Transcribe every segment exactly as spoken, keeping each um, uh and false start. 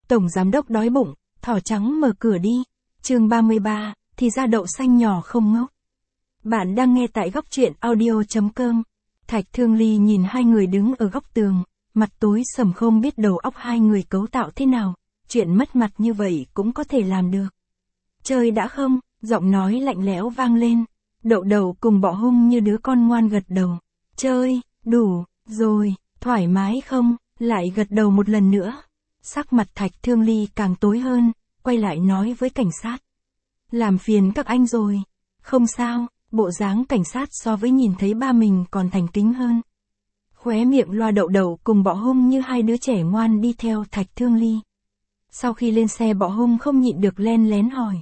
Tổng giám đốc đói bụng, thỏ trắng mở cửa đi. Chương ba mươi ba, thì ra đậu xanh nhỏ không ngốc. Bạn đang nghe tại góc truyện audio chấm com. Thạch Thương Ly nhìn hai người đứng ở góc tường, mặt tối sầm không biết đầu óc hai người cấu tạo thế nào, chuyện mất mặt như vậy cũng có thể làm được. Chơi đã không? Giọng nói lạnh lẽo vang lên. Đậu Đậu cùng Bọ Hung như đứa con ngoan gật đầu. Chơi, đủ, rồi, thoải mái không? Lại gật đầu một lần nữa. Sắc mặt Thạch Thương Ly càng tối hơn, quay lại nói với cảnh sát. Làm phiền các anh rồi. Không sao, bộ dáng cảnh sát so với nhìn thấy ba mình còn thành kính hơn. Khóe miệng loa Đậu Đậu cùng Bọ Hung như hai đứa trẻ ngoan đi theo Thạch Thương Ly. Sau khi lên xe Bọ Hung không nhịn được len lén hỏi.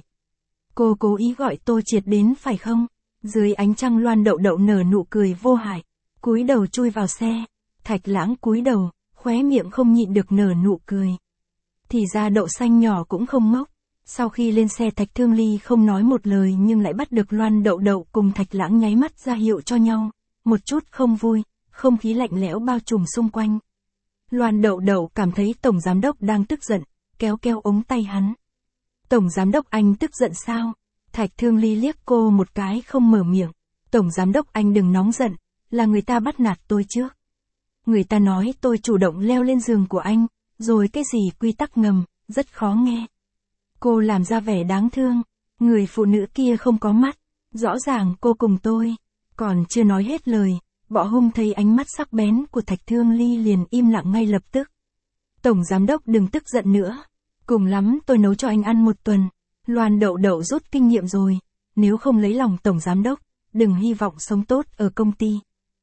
Cô cố ý gọi Tô Triệt đến phải không? Dưới ánh trăng loan Đậu Đậu nở nụ cười vô hại, cúi đầu chui vào xe. Thạch Lãng cúi đầu, khóe miệng không nhịn được nở nụ cười. Thì ra đậu xanh nhỏ cũng không ngốc. Sau khi lên xe Thạch Thương Ly không nói một lời nhưng lại bắt được loan Đậu Đậu cùng Thạch Lãng nháy mắt ra hiệu cho nhau. Một chút không vui, không khí lạnh lẽo bao trùm xung quanh. Loan Đậu Đậu cảm thấy Tổng Giám Đốc đang tức giận, kéo kéo ống tay hắn. Tổng Giám Đốc anh tức giận sao? Thạch Thương Ly liếc cô một cái không mở miệng. Tổng Giám Đốc anh đừng nóng giận, là người ta bắt nạt tôi trước. Người ta nói tôi chủ động leo lên giường của anh, rồi cái gì quy tắc ngầm, rất khó nghe. Cô làm ra vẻ đáng thương, người phụ nữ kia không có mắt, rõ ràng cô cùng tôi. Còn chưa nói hết lời, Bọ Hung thấy ánh mắt sắc bén của Thạch Thương Ly liền im lặng ngay lập tức. Tổng Giám Đốc đừng tức giận nữa, cùng lắm tôi nấu cho anh ăn một tuần. Loan Đậu Đậu rút kinh nghiệm rồi, nếu không lấy lòng Tổng Giám Đốc, đừng hy vọng sống tốt ở công ty.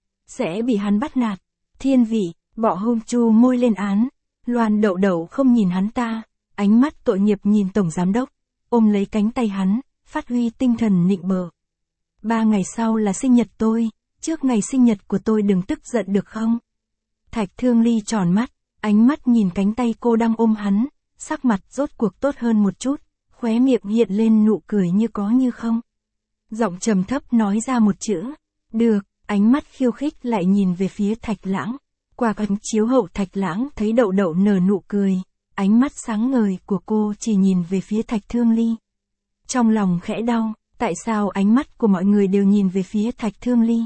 Sẽ bị hắn bắt nạt. Thiên vị, Bọ Hung chu môi lên án. Loan Đậu Đậu không nhìn hắn ta, ánh mắt tội nghiệp nhìn Tổng Giám Đốc, ôm lấy cánh tay hắn, phát huy tinh thần nịnh bợ. Ba ngày sau là sinh nhật tôi, trước ngày sinh nhật của tôi đừng tức giận được không? Thạch Thương Ly tròn mắt, ánh mắt nhìn cánh tay cô đang ôm hắn, sắc mặt rốt cuộc tốt hơn một chút, khóe miệng hiện lên nụ cười như có như không. Giọng trầm thấp nói ra một chữ, được, ánh mắt khiêu khích lại nhìn về phía Thạch Lãng. Qua kính chiếu hậu Thạch Lãng thấy Đậu Đậu nở nụ cười, ánh mắt sáng ngời của cô chỉ nhìn về phía Thạch Thương Ly. Trong lòng khẽ đau, tại sao ánh mắt của mọi người đều nhìn về phía Thạch Thương Ly?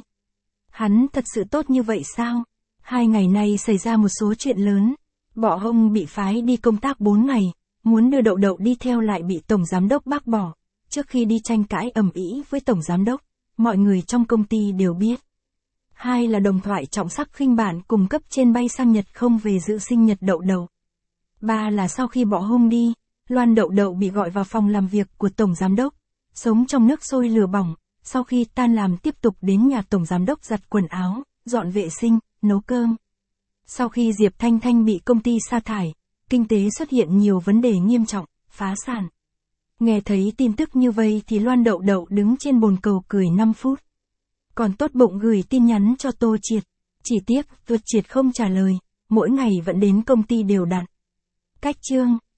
Hắn thật sự tốt như vậy sao? Hai ngày nay xảy ra một số chuyện lớn. Bọ Hung bị phái đi công tác bốn ngày, muốn đưa Đậu Đậu đi theo lại bị Tổng Giám Đốc bác bỏ. Trước khi đi tranh cãi ầm ĩ với Tổng Giám Đốc, mọi người trong công ty đều biết. Hai là đồng thoại trọng sắc khinh bản cùng cấp trên bay sang Nhật không về dự sinh nhật Đậu Đậu. Ba là sau khi Bọ Hung đi, Loan Đậu Đậu bị gọi vào phòng làm việc của Tổng Giám Đốc, sống trong nước sôi lửa bỏng, sau khi tan làm tiếp tục đến nhà Tổng Giám Đốc giặt quần áo, dọn vệ sinh, nấu cơm. Sau khi Diệp Thanh Thanh bị công ty sa thải, kinh tế xuất hiện nhiều vấn đề nghiêm trọng, phá sản. Nghe thấy tin tức như vậy thì Loan Đậu Đậu đứng trên bồn cầu cười năm phút. Còn tốt bụng gửi tin nhắn cho Tô Triệt. Chỉ tiếc, Tô Triệt không trả lời, mỗi ngày vẫn đến công ty đều đặn. Cách chương